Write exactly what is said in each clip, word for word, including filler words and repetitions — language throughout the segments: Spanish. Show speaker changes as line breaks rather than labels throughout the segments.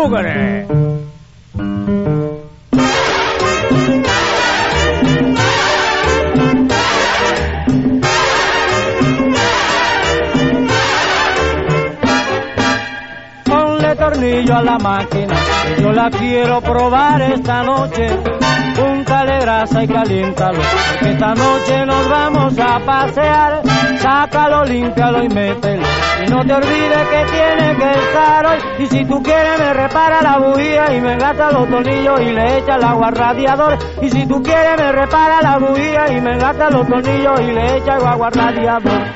mugre. Ponle tornillo a la máquina, que yo la quiero probar esta noche. Úntale grasa y caliéntalo, porque esta noche nos vamos a pasear. Sácalo, límpialo y mételo, y no te olvides que tiene que estar hoy. Y si tú quieres me repara la bujía y me gasta los tornillos y le echa el agua al radiador. Y si tú quieres me repara la bujía y me gasta los tornillos y le echa el agua al radiador.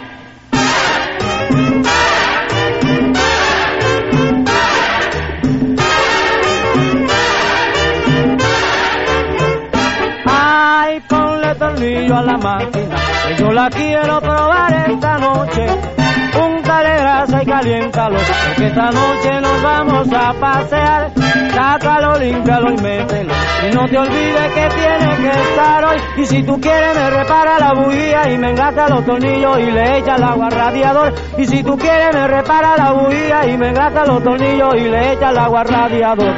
Tornillo a la máquina, que yo la quiero probar esta noche. Úntale grasa y caliéntalo, porque esta noche nos vamos a pasear. Sácalo, límpialo y mételo, y no te olvides que tiene que estar hoy. Y si tú quieres me repara la bujía y me engata los tornillos y le echa el agua al radiador. Y si tú quieres me repara la bujía y me engata los tornillos y le echa el agua al radiador.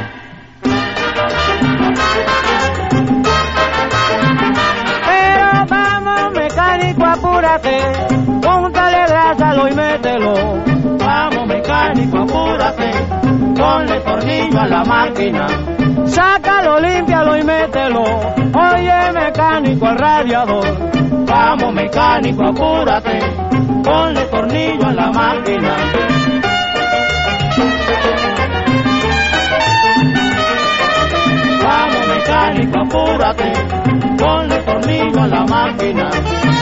Apúrate, póntale grásalo y mételo.
Vamos mecánico, apúrate, ponle tornillo a la máquina.
Sácalo, límpialo y mételo. Oye mecánico al radiador.
Vamos mecánico, apúrate, ponle tornillo a la máquina. Vamos mecánico, apúrate, ponle tornillo a la máquina.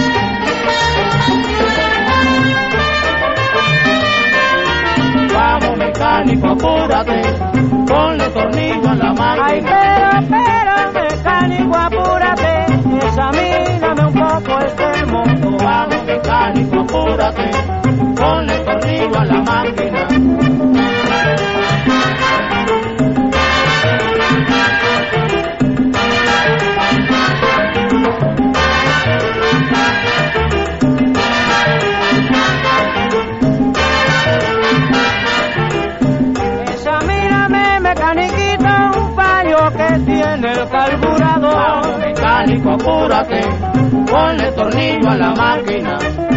Vamos mecánico, apúrate, ponle tornillo a la máquina.
Ay, pero, pero, mecánico, apúrate, examíname un poco este moto.
Vamos mecánico, apúrate, ponle tornillo a la máquina.
Tiene el carburador.
Vamos mecánico, apúrate, ponle tornillo a la máquina.